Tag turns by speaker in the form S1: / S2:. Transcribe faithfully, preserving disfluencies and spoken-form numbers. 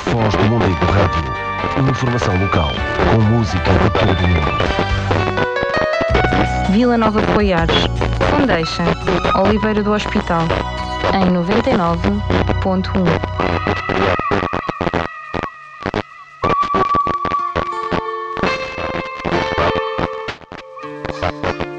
S1: Foz do Mondego Rádio. Informação local, com música de todo o mundo.
S2: Vila Nova de Poiares, Condeixa, Oliveira do Hospital, em noventa e nove ponto um.